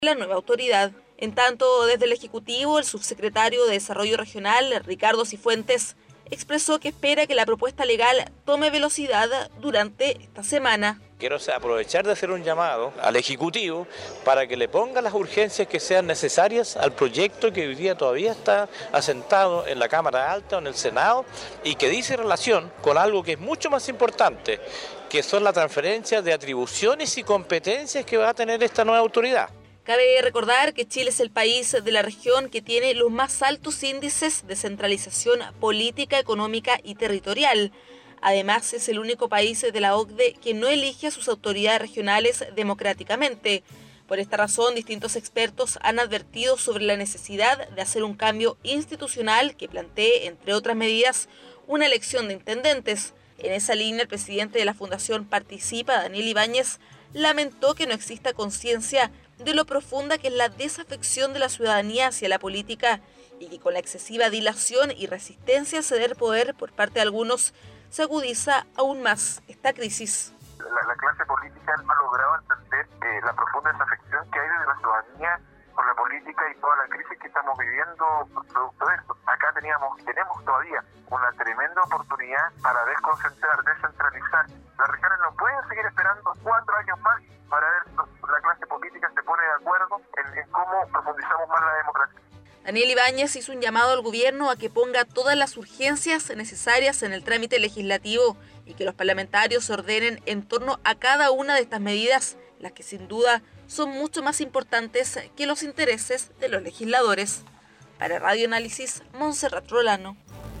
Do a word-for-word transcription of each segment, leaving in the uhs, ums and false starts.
la nueva autoridad. En tanto, desde el Ejecutivo, el subsecretario de Desarrollo Regional, Ricardo Cifuentes, expresó que espera que la propuesta legal tome velocidad durante esta semana. Quiero aprovechar de hacer un llamado al Ejecutivo para que le ponga las urgencias que sean necesarias al proyecto que hoy día todavía está asentado en la Cámara Alta o en el Senado y que dice relación con algo que es mucho más importante, que son la transferencia de atribuciones y competencias que va a tener esta nueva autoridad. Cabe recordar que Chile es el país de la región que tiene los más altos índices de centralización política, económica y territorial. Además, es el único país de la O C D E que no elige a sus autoridades regionales democráticamente. Por esta razón, distintos expertos han advertido sobre la necesidad de hacer un cambio institucional que plantee, entre otras medidas, una elección de intendentes. En esa línea, el presidente de la Fundación Participa, Daniel Ibáñez, lamentó que no exista conciencia de lo profunda que es la desafección de la ciudadanía hacia la política y que con la excesiva dilación y resistencia a ceder poder por parte de algunos se agudiza aún más esta crisis. La, la clase política no ha logrado entender eh, la profunda desafección que hay de la ciudadanía por la política y toda la crisis que estamos viviendo producto de esto. Acá teníamos, tenemos todavía una tremenda oportunidad para desconcentrar, descentralizar. Las regiones no pueden seguir esperando cuatro años más para ver si la clase política se pone de acuerdo en, en cómo profundizamos más la democracia. Daniel Ibáñez hizo un llamado al gobierno a que ponga todas las urgencias necesarias en el trámite legislativo y que los parlamentarios se ordenen en torno a cada una de estas medidas, las que sin duda son mucho más importantes que los intereses de los legisladores. Para Radio Análisis, Montserrat Rolano.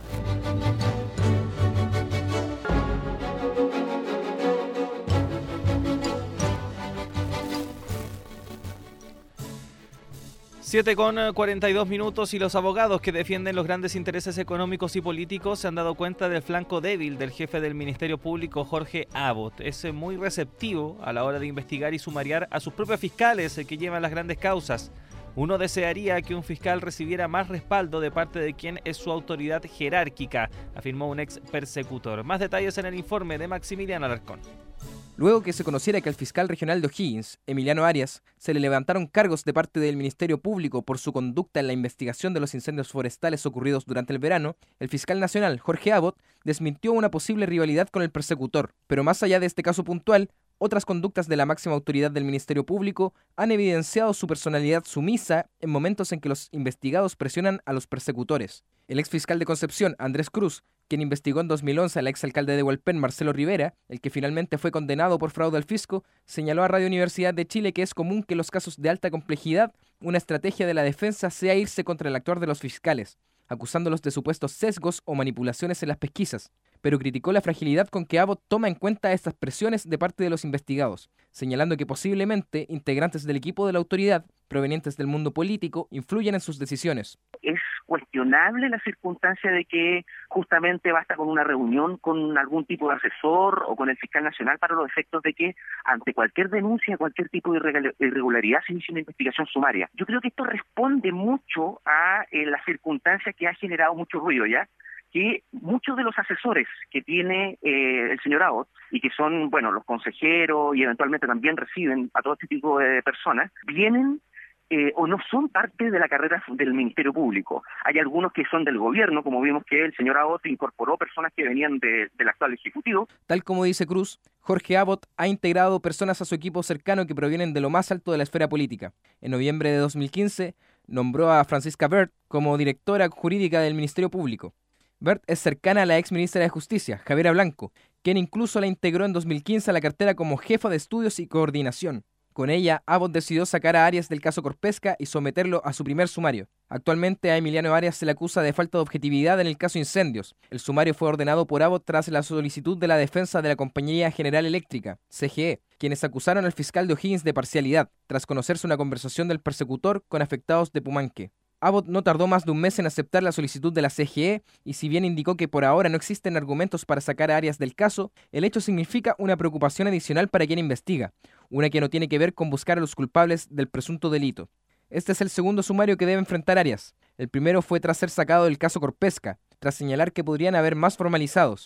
siete con cuarenta y dos minutos y los abogados que defienden los grandes intereses económicos y políticos se han dado cuenta del flanco débil del jefe del Ministerio Público, Jorge Abbott. Es muy receptivo a la hora de investigar y sumariar a sus propios fiscales que llevan las grandes causas. Uno desearía que un fiscal recibiera más respaldo de parte de quien es su autoridad jerárquica, afirmó un ex persecutor. Más detalles en el informe de Maximiliano Alarcón. Luego que se conociera que al fiscal regional de O'Higgins, Emiliano Arias, se le levantaron cargos de parte del Ministerio Público por su conducta en la investigación de los incendios forestales ocurridos durante el verano, el fiscal nacional, Jorge Abbott, desmintió una posible rivalidad con el persecutor. Pero más allá de este caso puntual, otras conductas de la máxima autoridad del Ministerio Público han evidenciado su personalidad sumisa en momentos en que los investigados presionan a los persecutores. El exfiscal de Concepción, Andrés Cruz, quien investigó en dos mil once al exalcalde de Hualpén, Marcelo Rivera, el que finalmente fue condenado por fraude al fisco, señaló a Radio Universidad de Chile que es común que en los casos de alta complejidad una estrategia de la defensa sea irse contra el actuar de los fiscales, acusándolos de supuestos sesgos o manipulaciones en las pesquisas, pero criticó la fragilidad con que Abbott toma en cuenta estas presiones de parte de los investigados, señalando que posiblemente integrantes del equipo de la autoridad, provenientes del mundo político, influyen en sus decisiones. Es cuestionable la circunstancia de que justamente basta con una reunión con algún tipo de asesor o con el fiscal nacional para los efectos de que ante cualquier denuncia, cualquier tipo de irregularidad se inicie una investigación sumaria. Yo creo que esto responde mucho a eh, la circunstancia que ha generado mucho ruido, ¿ya? Que muchos de los asesores que tiene eh, el señor Abbott y que son, bueno, los consejeros y eventualmente también reciben a todo este tipo de personas, vienen Eh, o no son parte de la carrera del Ministerio Público. Hay algunos que son del gobierno, como vimos que el señor Abbott incorporó personas que venían de, del actual Ejecutivo. Tal como dice Cruz, Jorge Abbott ha integrado personas a su equipo cercano que provienen de lo más alto de la esfera política. En noviembre de dos mil quince, nombró a Francisca Bert como directora jurídica del Ministerio Público. Bert es cercana a la ex ministra de Justicia, Javiera Blanco, quien incluso la integró en dos mil quince a la cartera como jefa de estudios y coordinación. Con ella, Abbott decidió sacar a Arias del caso Corpesca y someterlo a su primer sumario. Actualmente a Emiliano Arias se le acusa de falta de objetividad en el caso Incendios. El sumario fue ordenado por Abbott tras la solicitud de la defensa de la Compañía General Eléctrica, C G E, quienes acusaron al fiscal de O'Higgins de parcialidad, tras conocerse una conversación del persecutor con afectados de Pumanque. Abbott no tardó más de un mes en aceptar la solicitud de la C G E y si bien indicó que por ahora no existen argumentos para sacar a Arias del caso, el hecho significa una preocupación adicional para quien investiga, una que no tiene que ver con buscar a los culpables del presunto delito. Este es el segundo sumario que debe enfrentar Arias. El primero fue tras ser sacado del caso Corpesca, tras señalar que podrían haber más formalizados.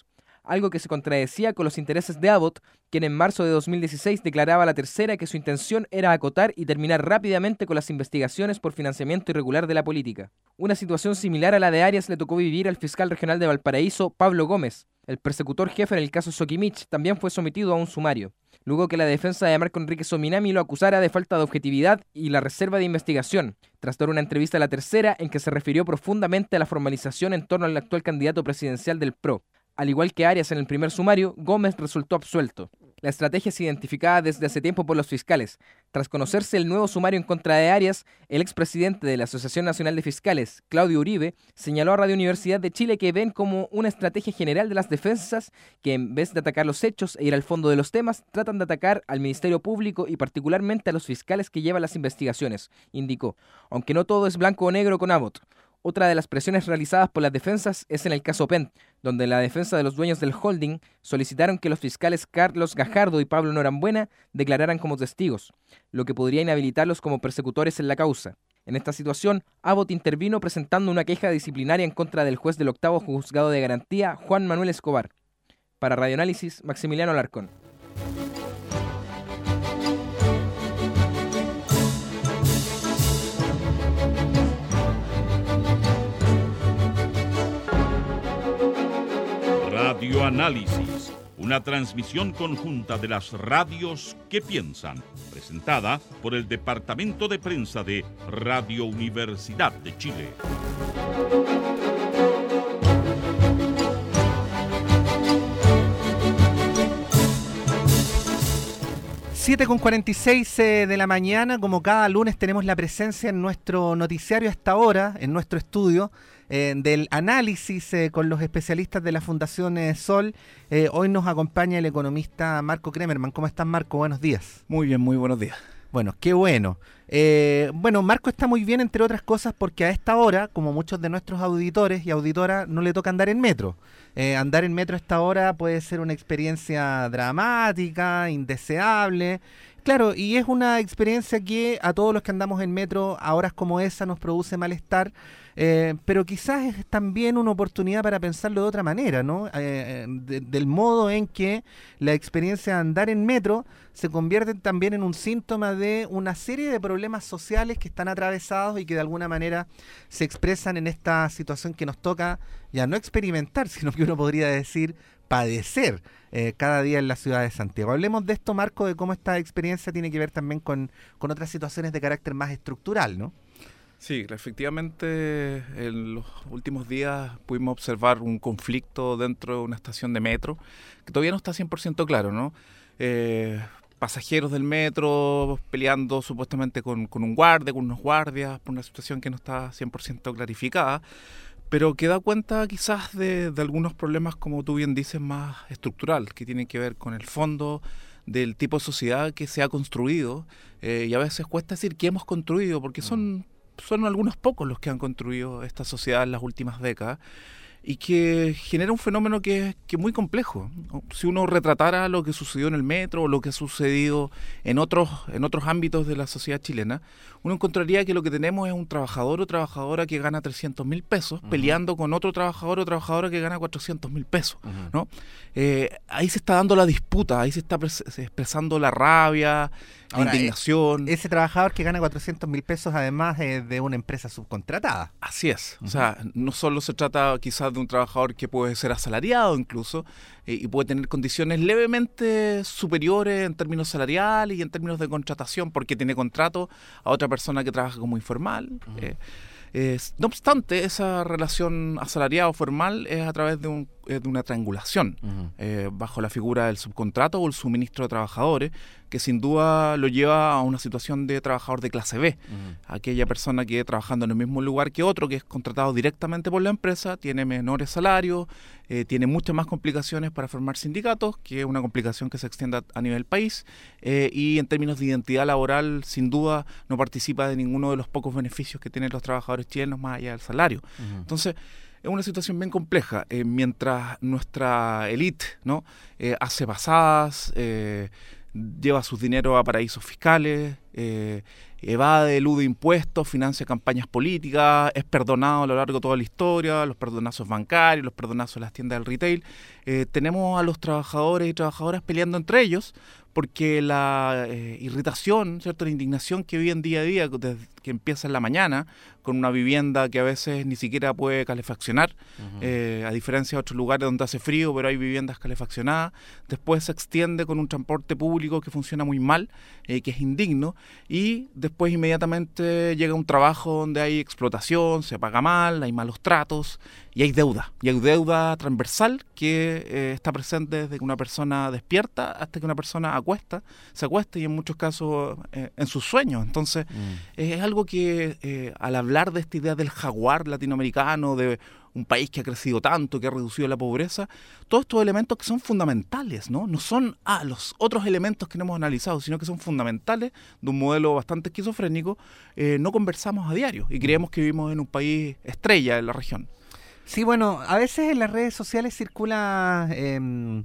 algo que se contradecía con los intereses de Abbott, quien en marzo de dos mil dieciséis declaraba a La Tercera que su intención era acotar y terminar rápidamente con las investigaciones por financiamiento irregular de la política. Una situación similar a la de Arias le tocó vivir al fiscal regional de Valparaíso, Pablo Gómez. El persecutor jefe en el caso Soquimich también fue sometido a un sumario, luego que la defensa de Marco Enrique Sominami lo acusara de falta de objetividad y la reserva de investigación, tras dar una entrevista a La Tercera en que se refirió profundamente a la formalización en torno al actual candidato presidencial del P R O. Al igual que Arias en el primer sumario, Gómez resultó absuelto. La estrategia es identificada desde hace tiempo por los fiscales. Tras conocerse el nuevo sumario en contra de Arias, el expresidente de la Asociación Nacional de Fiscales, Claudio Uribe, señaló a Radio Universidad de Chile que ven como una estrategia general de las defensas que, en vez de atacar los hechos e ir al fondo de los temas, tratan de atacar al Ministerio Público y particularmente a los fiscales que llevan las investigaciones, indicó, aunque no todo es blanco o negro con Abbott. Otra de las presiones realizadas por las defensas es en el caso P E N, donde la defensa de los dueños del holding solicitaron que los fiscales Carlos Gajardo y Pablo Norambuena declararan como testigos, lo que podría inhabilitarlos como persecutores en la causa. En esta situación, Abbott intervino presentando una queja disciplinaria en contra del juez del octavo juzgado de garantía, Juan Manuel Escobar. Para Radioanálisis, Maximiliano Alarcón. Radioanálisis, una transmisión conjunta de las radios que piensan, presentada por el Departamento de Prensa de Radio Universidad de Chile. siete con cuarenta y seis eh, de la mañana, como cada lunes tenemos la presencia en nuestro noticiario hasta ahora, en nuestro estudio, eh, del análisis eh, con los especialistas de la Fundación eh, Sol. Eh, hoy nos acompaña el economista Marco Kremerman. ¿Cómo estás, Marco? Buenos días. Muy bien, muy buenos días. Bueno, qué bueno. Eh, bueno, Marco está muy bien, entre otras cosas, porque a esta hora, como muchos de nuestros auditores y auditoras, no le toca andar en metro. Eh, andar en metro a esta hora puede ser una experiencia dramática, indeseable. Claro, y es una experiencia que a todos los que andamos en metro a horas como esa nos produce malestar, eh, pero quizás es también una oportunidad para pensarlo de otra manera, ¿no? Eh, de, del modo en que la experiencia de andar en metro se convierte también en un síntoma de una serie de problemas sociales que están atravesados y que de alguna manera se expresan en esta situación que nos toca ya no experimentar, sino que uno podría decir padecer eh, cada día en la ciudad de Santiago. Hablemos de esto, Marco, de cómo esta experiencia tiene que ver también con, con otras situaciones de carácter más estructural, ¿no? Sí, efectivamente en los últimos días pudimos observar un conflicto dentro de una estación de metro que todavía no está cien por ciento claro, ¿no? Eh, pasajeros del metro peleando supuestamente con, con un guardia, con unos guardias, por una situación que no está cien por ciento clarificada, pero que da cuenta quizás de, de algunos problemas, como tú bien dices, más estructural, que tienen que ver con el fondo del tipo de sociedad que se ha construido, eh, y a veces cuesta decir que hemos construido, porque son, son algunos pocos los que han construido esta sociedad en las últimas décadas, y que genera un fenómeno que, que es muy complejo, ¿no? Si uno retratara lo que sucedió en el metro o lo que ha sucedido en otros, en otros ámbitos de la sociedad chilena, uno encontraría que lo que tenemos es un trabajador o trabajadora que gana trescientos mil pesos, uh-huh, peleando con otro trabajador o trabajadora que gana cuatrocientos mil pesos, uh-huh, ¿no? Eh, ahí se está dando la disputa, ahí se está pres- expresando la rabia, la Ahora, indignación. Eh, ese trabajador que gana cuatrocientos mil pesos además es de una empresa subcontratada. Así es, uh-huh. O sea, no solo se trata quizás de un trabajador que puede ser asalariado incluso, eh, y puede tener condiciones levemente superiores en términos salariales y en términos de contratación, porque tiene contrato a otra persona que trabaja como informal. Uh-huh. eh, eh, no obstante, esa relación asalariado formal es a través de, un, eh, de una triangulación, uh-huh, eh, bajo la figura del subcontrato o el suministro de trabajadores, que sin duda lo lleva a una situación de trabajador de clase B, uh-huh, aquella persona que trabajando en el mismo lugar que otro, que es contratado directamente por la empresa, tiene menores salarios, eh, tiene muchas más complicaciones para formar sindicatos, que es una complicación que se extiende a, a nivel país, eh, y en términos de identidad laboral, sin duda no participa de ninguno de los pocos beneficios que tienen los trabajadores chilenos más allá del salario. Uh-huh. Entonces, es una situación bien compleja, eh, mientras nuestra élite, ¿no? eh, hace pasadas, eh, lleva sus dineros a paraísos fiscales, eh, evade, elude impuestos, financia campañas políticas, es perdonado a lo largo de toda la historia, los perdonazos bancarios, los perdonazos en las tiendas del retail. Eh, tenemos a los trabajadores y trabajadoras peleando entre ellos porque la eh, irritación, ¿cierto?, la indignación que viven día a día, desde que empieza en la mañana, con una vivienda que a veces ni siquiera puede calefaccionar, uh-huh. eh, a diferencia de otros lugares donde hace frío, pero hay viviendas calefaccionadas. Después se extiende con un transporte público que funciona muy mal, eh, que es indigno, y después inmediatamente llega un trabajo donde hay explotación, se paga mal, hay malos tratos, y hay deuda, y hay deuda transversal que eh, está presente desde que una persona despierta hasta que una persona acuesta, se acuesta y en muchos casos eh, en sus sueños. Entonces, mm. eh, es algo que eh, al hablar de esta idea del jaguar latinoamericano, de un país que ha crecido tanto, que ha reducido la pobreza, todos estos elementos que son fundamentales, ¿no? No son ah, los otros elementos que no hemos analizado, sino que son fundamentales de un modelo bastante esquizofrénico, eh, no conversamos a diario y creemos que vivimos en un país estrella en la región. Sí, bueno, a veces en las redes sociales circula, eh,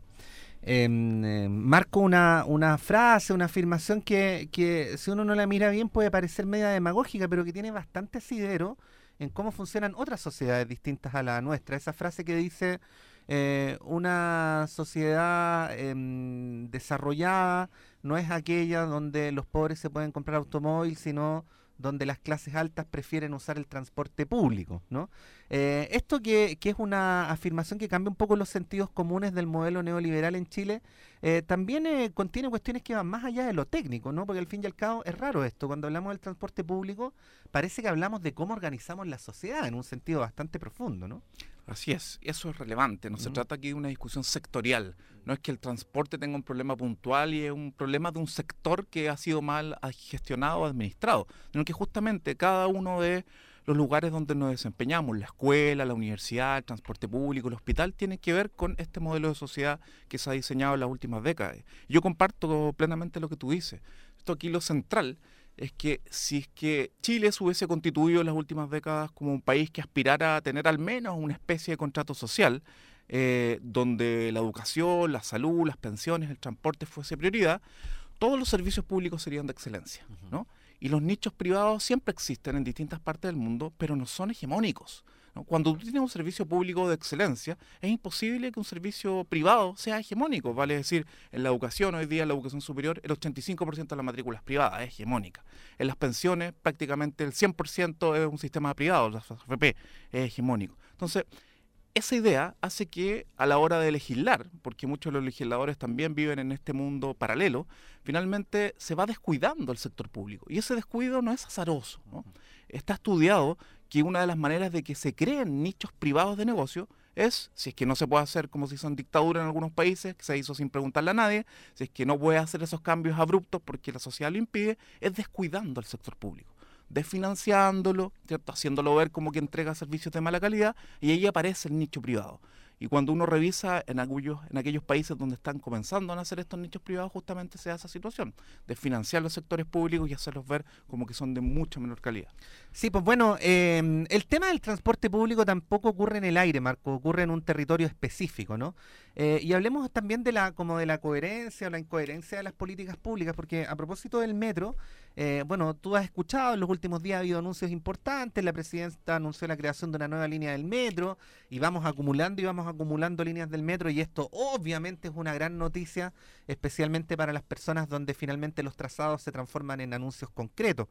eh, eh, Marco, una, una frase, una afirmación que, que si uno no la mira bien puede parecer media demagógica, pero que tiene bastante asidero en cómo funcionan otras sociedades distintas a la nuestra. Esa frase que dice, eh, una sociedad eh, desarrollada no es aquella donde los pobres se pueden comprar automóvil, sino donde las clases altas prefieren usar el transporte público, ¿no? Eh, esto que, que es una afirmación que cambia un poco los sentidos comunes del modelo neoliberal en Chile, eh, también eh, contiene cuestiones que van más allá de lo técnico, ¿no? Porque al fin y al cabo es raro esto, cuando hablamos del transporte público parece que hablamos de cómo organizamos la sociedad en un sentido bastante profundo, ¿no? Así es, eso es relevante, no se uh-huh. trata aquí de una discusión sectorial, no es que el transporte tenga un problema puntual y es un problema de un sector que ha sido mal gestionado o administrado, sino que justamente cada uno de los lugares donde nos desempeñamos, la escuela, la universidad, el transporte público, el hospital, tiene que ver con este modelo de sociedad que se ha diseñado en las últimas décadas. Yo comparto plenamente lo que tú dices. Esto aquí lo central es que si es que Chile se hubiese constituido en las últimas décadas como un país que aspirara a tener al menos una especie de contrato social, eh, donde la educación, la salud, las pensiones, el transporte fuese prioridad, todos los servicios públicos serían de excelencia, ¿no? Y los nichos privados siempre existen en distintas partes del mundo, pero no son hegemónicos, ¿no? Cuando tú tienes un servicio público de excelencia, es imposible que un servicio privado sea hegemónico. Vale decir, en la educación, hoy día en la educación superior, el ochenta y cinco por ciento de la matrícula es privada, es hegemónica. En las pensiones, prácticamente el cien por ciento es un sistema privado, las A F P, es hegemónico. Entonces, esa idea hace que a la hora de legislar, porque muchos de los legisladores también viven en este mundo paralelo, finalmente se va descuidando el sector público. Y ese descuido no es azaroso, ¿no? Está estudiado que una de las maneras de que se creen nichos privados de negocio es, si es que no se puede hacer como se hizo en dictadura en algunos países, que se hizo sin preguntarle a nadie, si es que no puede hacer esos cambios abruptos porque la sociedad lo impide, es descuidando al sector público, desfinanciándolo, ¿cierto?, haciéndolo ver como que entrega servicios de mala calidad, y ahí aparece el nicho privado. Y cuando uno revisa en aquellos, en aquellos países donde están comenzando a nacer estos nichos privados, justamente se da esa situación, de financiar los sectores públicos y hacerlos ver como que son de mucha menor calidad. Sí, pues bueno, eh, el tema del transporte público tampoco ocurre en el aire, Marco, ocurre en un territorio específico, ¿no? Eh, y hablemos también de la como de la coherencia o la incoherencia de las políticas públicas, porque a propósito del metro, eh, bueno, tú has escuchado, en los últimos días ha habido anuncios importantes, la presidenta anunció la creación de una nueva línea del metro, y vamos acumulando y vamos acumulando líneas del metro, y esto obviamente es una gran noticia, especialmente para las personas donde finalmente los trazados se transforman en anuncios concretos.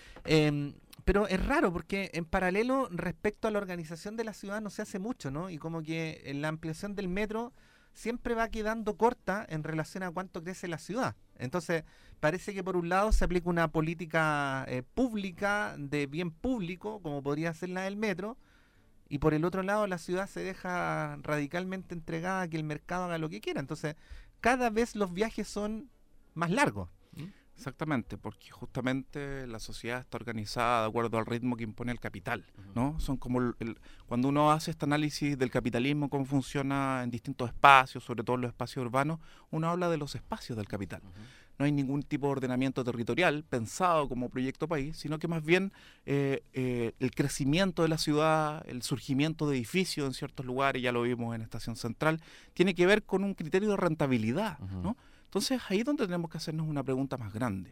Eh, pero es raro porque en paralelo respecto a la organización de la ciudad no se hace mucho, ¿no? Y como que en la ampliación del metro siempre va quedando corta en relación a cuánto crece la ciudad. Entonces parece que por un lado se aplica una política eh, pública de bien público, como podría ser la del metro, y por el otro lado la ciudad se deja radicalmente entregada a que el mercado haga lo que quiera. Entonces cada vez los viajes son más largos. Exactamente, porque justamente la sociedad está organizada de acuerdo al ritmo que impone el capital, ¿no? Son como el, el, cuando uno hace este análisis del capitalismo, cómo funciona en distintos espacios, sobre todo en los espacios urbanos, uno habla de los espacios del capital. Uh-huh. No hay ningún tipo de ordenamiento territorial pensado como proyecto país, sino que más bien eh, eh, el crecimiento de la ciudad, el surgimiento de edificios en ciertos lugares, ya lo vimos en Estación Central, tiene que ver con un criterio de rentabilidad, uh-huh. ¿no? Entonces ahí es donde tenemos que hacernos una pregunta más grande.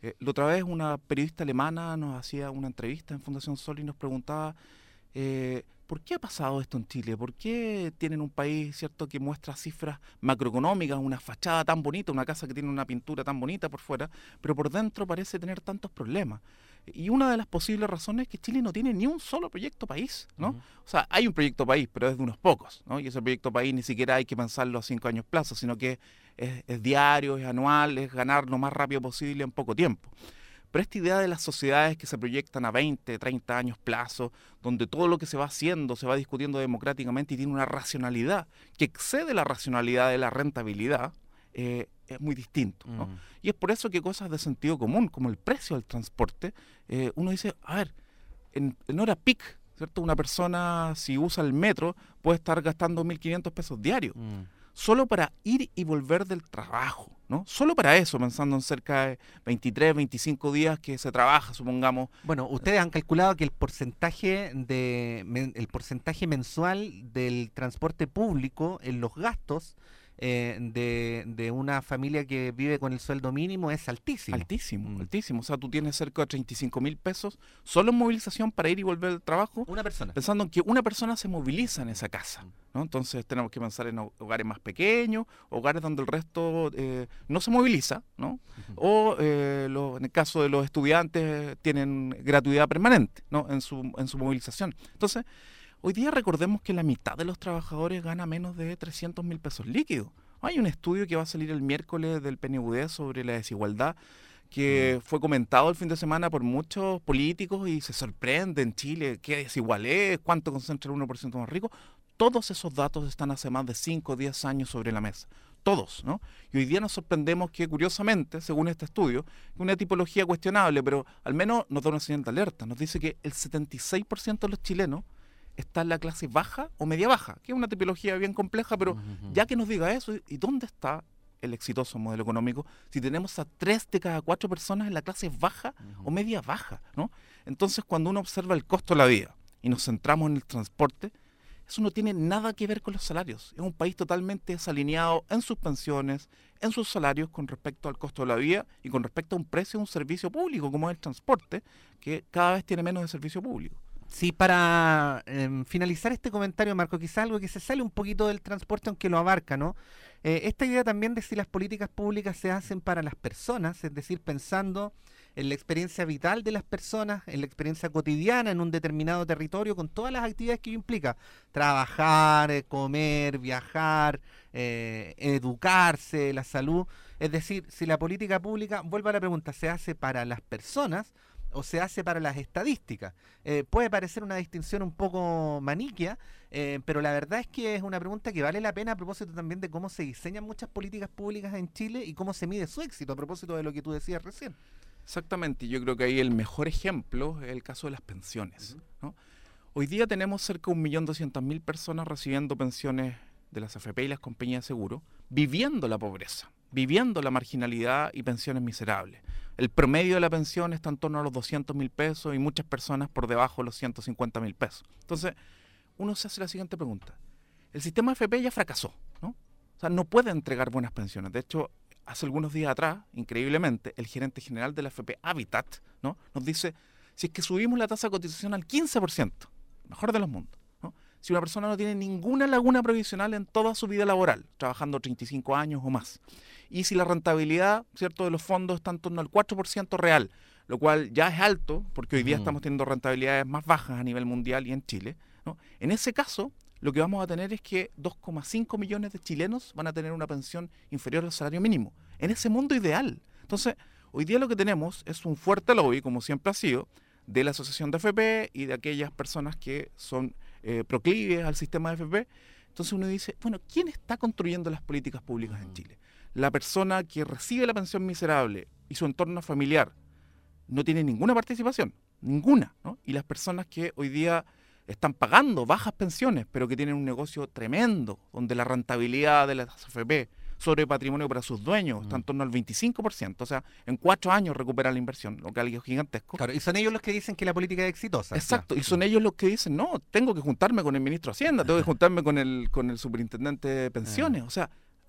Eh, la otra vez una periodista alemana nos hacía una entrevista en Fundación Sol y nos preguntaba eh, ¿por qué ha pasado esto en Chile? ¿Por qué tienen un país, cierto, que muestra cifras macroeconómicas, una fachada tan bonita, una casa que tiene una pintura tan bonita por fuera, pero por dentro parece tener tantos problemas? Y una de las posibles razones es que Chile no tiene ni un solo proyecto país, ¿no? Uh-huh. O sea, hay un proyecto país, pero es de unos pocos, ¿no? Y ese proyecto país ni siquiera hay que pensarlo a cinco años plazo, sino que es, es diario, es anual, es ganar lo más rápido posible en poco tiempo. Pero esta idea de las sociedades que se proyectan a veinte, treinta años plazo, donde todo lo que se va haciendo se va discutiendo democráticamente y tiene una racionalidad que excede la racionalidad de la rentabilidad, eh, es muy distinto, ¿no? Mm. Y es por eso que cosas de sentido común, como el precio del transporte, eh, uno dice, a ver, en, en hora peak, ¿cierto? Una persona, si usa el metro, puede estar gastando mil quinientos pesos diarios, mm. solo para ir y volver del trabajo, ¿no? Solo para eso, pensando en cerca de veintitrés, veinticinco días que se trabaja, supongamos. Bueno, ustedes han calculado que el porcentaje de el porcentaje mensual del transporte público en los gastos eh, de, de una familia que vive con el sueldo mínimo es altísimo. Altísimo, mm. altísimo. O sea, tú tienes cerca de treinta y cinco mil pesos solo en movilización para ir y volver del trabajo. Una persona. Pensando en que una persona se moviliza en esa casa, ¿no? Entonces tenemos que pensar en hogares más pequeños, hogares donde el resto eh, no se moviliza, ¿no? Uh-huh. O eh, lo, en el caso de los estudiantes tienen gratuidad permanente, ¿no? En su, en su movilización. Entonces, hoy día recordemos que la mitad de los trabajadores gana menos de trescientos mil pesos líquidos. Hay un estudio que va a salir el miércoles del P N U D sobre la desigualdad que fue comentado el fin de semana por muchos políticos y se sorprende en Chile qué desigual es, cuánto concentra el uno por ciento más rico. Todos esos datos están hace más de cinco o diez años sobre la mesa. Todos, ¿no? Y hoy día nos sorprendemos que, curiosamente, según este estudio, una tipología cuestionable, pero al menos nos da una señal de alerta. Nos dice que el setenta y seis por ciento de los chilenos está en la clase baja o media baja, que es una tipología bien compleja, pero uh-huh. ya que nos diga eso, ¿y dónde está el exitoso modelo económico si tenemos a tres de cada cuatro personas en la clase baja uh-huh. o media baja, ¿no? Entonces, cuando uno observa el costo de la vida y nos centramos en el transporte, eso no tiene nada que ver con los salarios. Es un país totalmente desalineado en sus pensiones, en sus salarios con respecto al costo de la vida y con respecto a un precio de un servicio público como es el transporte, que cada vez tiene menos de servicio público. Sí, para eh, finalizar este comentario, Marco, quizá algo que se sale un poquito del transporte, aunque lo abarca, ¿no? Eh, esta idea también de si las políticas públicas se hacen para las personas, es decir, pensando en la experiencia vital de las personas, en la experiencia cotidiana en un determinado territorio, con todas las actividades que ello implica, trabajar, eh, comer, viajar, eh, educarse, la salud, es decir, si la política pública, vuelvo a la pregunta, se hace para las personas o se hace para las estadísticas. Eh, puede parecer una distinción un poco maniquea, eh, pero la verdad es que es una pregunta que vale la pena a propósito también de cómo se diseñan muchas políticas públicas en Chile y cómo se mide su éxito, a propósito de lo que tú decías recién. Exactamente, yo creo que ahí el mejor ejemplo es el caso de las pensiones, uh-huh. ¿no? Hoy día tenemos cerca de un millón doscientas mil personas recibiendo pensiones de las A F P y las compañías de seguro, viviendo la pobreza, viviendo la marginalidad y pensiones miserables. El promedio de la pensión está en torno a los doscientos mil pesos y muchas personas por debajo de los ciento cincuenta mil pesos. Entonces, uno se hace la siguiente pregunta. El sistema A F P ya fracasó, ¿no? O sea, no puede entregar buenas pensiones. De hecho, hace algunos días atrás, increíblemente, el gerente general de la A F P Habitat, ¿no?, nos dice, si es que subimos la tasa de cotización al quince por ciento, mejor de los mundos, ¿no?, si una persona no tiene ninguna laguna previsional en toda su vida laboral, trabajando treinta y cinco años o más, y si la rentabilidad, ¿cierto?, de los fondos está en torno al cuatro por ciento real, lo cual ya es alto, porque hoy día mm. estamos teniendo rentabilidades más bajas a nivel mundial y en Chile, ¿no?, en ese caso, lo que vamos a tener es que dos coma cinco millones de chilenos van a tener una pensión inferior al salario mínimo, en ese mundo ideal. Entonces, hoy día lo que tenemos es un fuerte lobby, como siempre ha sido, de la Asociación de A F P y de aquellas personas que son eh, proclives al sistema de A F P. Entonces uno dice, bueno, ¿quién está construyendo las políticas públicas en Chile? La persona que recibe la pensión miserable y su entorno familiar no tiene ninguna participación, ninguna, ¿no? Y las personas que hoy día están pagando bajas pensiones, pero que tienen un negocio tremendo, donde la rentabilidad de las A F P sobre patrimonio para sus dueños está en torno al veinticinco por ciento, o sea, en cuatro años recuperan la inversión, lo que es algo gigantesco. Claro, y son ellos los que dicen que la política es exitosa. Exacto, ya. Y son ellos los que dicen, no, tengo que juntarme con el ministro de Hacienda, tengo que juntarme con el con el superintendente de pensiones, o sea,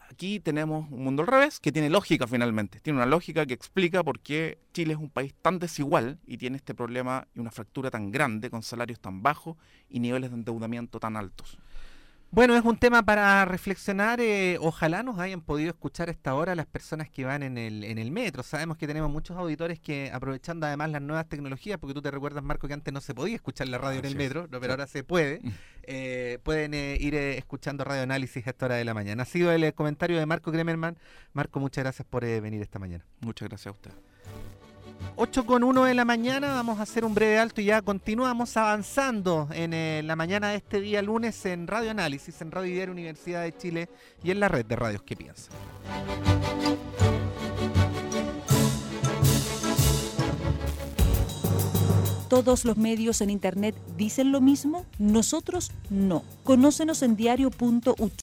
Aquí tenemos un mundo al revés que tiene lógica finalmente. Tiene una lógica que explica por qué Chile es un país tan desigual y tiene este problema y una fractura tan grande con salarios tan bajos y niveles de endeudamiento tan altos. Bueno, es un tema para reflexionar. Eh, ojalá nos hayan podido escuchar a esta hora las personas que van en el, en el metro. Sabemos que tenemos muchos auditores que, aprovechando además las nuevas tecnologías, porque tú te recuerdas, Marco, que antes no se podía escuchar la radio ah, en el sí, metro, no, pero sí. ahora se puede, eh, pueden eh, ir eh, escuchando Radio Análisis a esta hora de la mañana. Ha sido el eh, comentario de Marco Kremerman. Marco, muchas gracias por eh, venir esta mañana. Muchas gracias a usted. ocho con uno de la mañana, vamos a hacer un breve alto y ya continuamos avanzando en eh, la mañana de este día lunes en Radio Análisis, en Radio Diario Universidad de Chile y en la red de radios que piensan. ¿Todos los medios en Internet dicen lo mismo? Nosotros no. Conócenos en diario punto u c